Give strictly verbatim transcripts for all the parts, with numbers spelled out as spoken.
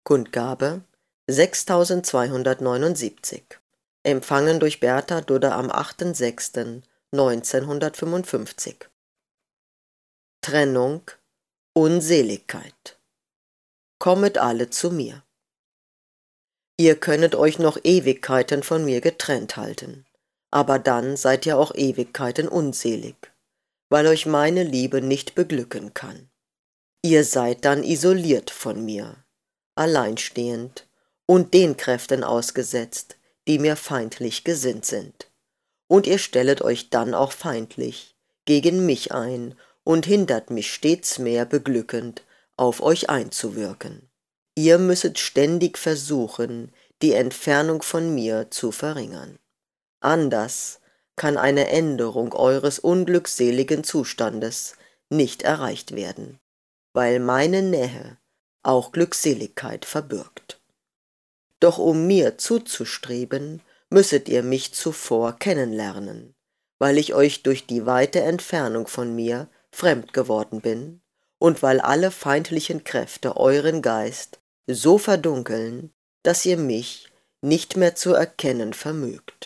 Kundgabe sechstausendzweihundertneunundsiebzig. Empfangen durch Bertha Dudder am achter sechster neunzehnhundertfünfundfünfzig. Trennung, Unseligkeit. Kommet alle zu mir. Ihr könnet euch noch Ewigkeiten von mir getrennt halten, aber dann seid ihr auch Ewigkeiten unselig, weil euch meine Liebe nicht beglücken kann. Ihr seid dann isoliert von mir, alleinstehend und den Kräften ausgesetzt, die mir feindlich gesinnt sind. Und ihr stellet euch dann auch feindlich gegen mich ein und hindert mich stets mehr beglückend auf euch einzuwirken. Ihr müsset ständig versuchen, die Entfernung von mir zu verringern. Anders kann eine Änderung eures unglückseligen Zustandes nicht erreicht werden, weil meine Nähe auch Glückseligkeit verbirgt. Doch um mir zuzustreben, müsset ihr mich zuvor kennenlernen, weil ich euch durch die weite Entfernung von mir fremd geworden bin und weil alle feindlichen Kräfte euren Geist so verdunkeln, dass ihr mich nicht mehr zu erkennen vermögt.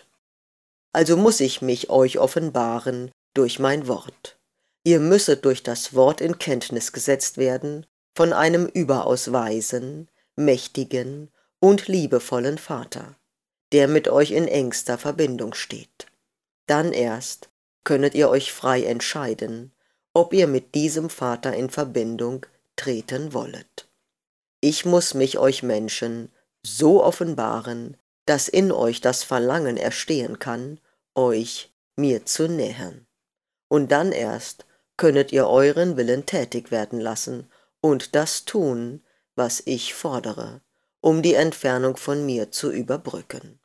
Also muß ich mich euch offenbaren durch mein Wort. Ihr müsset durch das Wort in Kenntnis gesetzt werden von einem überaus weisen, mächtigen und liebevollen Vater, der mit euch in engster Verbindung steht. Dann erst könnet ihr euch frei entscheiden, ob ihr mit diesem Vater in Verbindung treten wollet. Ich muß mich euch Menschen so offenbaren, dass in euch das Verlangen erstehen kann, euch mir zu nähern. Und dann erst könnet ihr euren Willen tätig werden lassen und das tun, was ich fordere, um die Entfernung von mir zu überbrücken.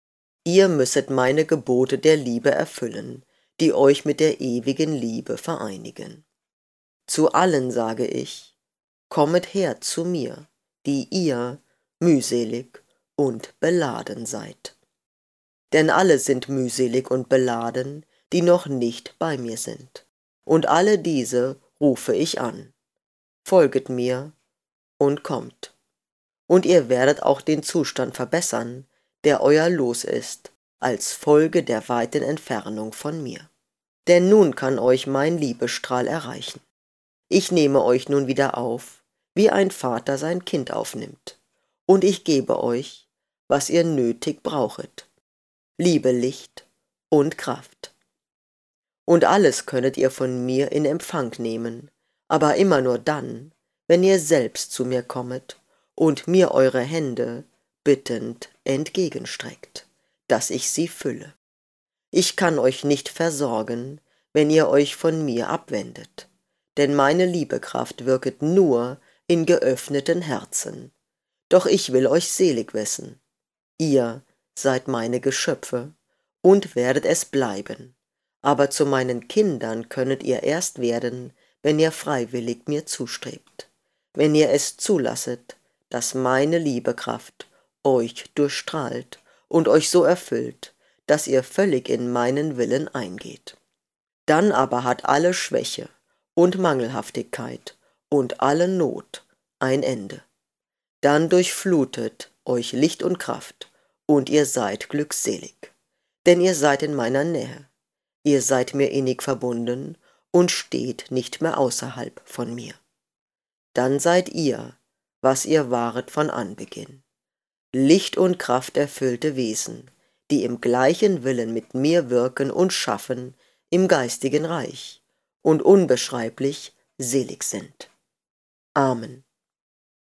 Ihr müsset meine Gebote der Liebe erfüllen, die euch mit der ewigen Liebe vereinigen. Zu allen sage ich, kommet her zu mir, die ihr mühselig und beladen seid. Denn alle sind mühselig und beladen, die noch nicht bei mir sind. Und alle diese rufe ich an. Folget mir und kommt. Und ihr werdet auch den Zustand verbessern, der euer Los ist, als Folge der weiten Entfernung von mir. Denn nun kann euch mein Liebestrahl erreichen. Ich nehme euch nun wieder auf, wie ein Vater sein Kind aufnimmt, und ich gebe euch, was ihr nötig brauchet, Liebe, Licht und Kraft. Und alles könnet ihr von mir in Empfang nehmen, aber immer nur dann, wenn ihr selbst zu mir kommet und mir eure Hände bittend entgegenstreckt, dass ich sie fülle. Ich kann euch nicht versorgen, wenn ihr euch von mir abwendet, denn meine Liebekraft wirket nur in geöffneten Herzen. Doch ich will euch selig wissen. Ihr seid meine Geschöpfe und werdet es bleiben, aber zu meinen Kindern könnet ihr erst werden, wenn ihr freiwillig mir zustrebt, wenn ihr es zulasset, dass meine Liebekraft euch durchstrahlt und euch so erfüllt, dass ihr völlig in meinen Willen eingeht. Dann aber hat alle Schwäche und Mangelhaftigkeit und alle Not ein Ende. Dann durchflutet euch Licht und Kraft, und ihr seid glückselig, denn ihr seid in meiner Nähe, ihr seid mir innig verbunden und steht nicht mehr außerhalb von mir. Dann seid ihr, was ihr waret von Anbeginn, Licht und Kraft erfüllte Wesen, die im gleichen Willen mit mir wirken und schaffen im geistigen Reich und unbeschreiblich selig sind. Amen.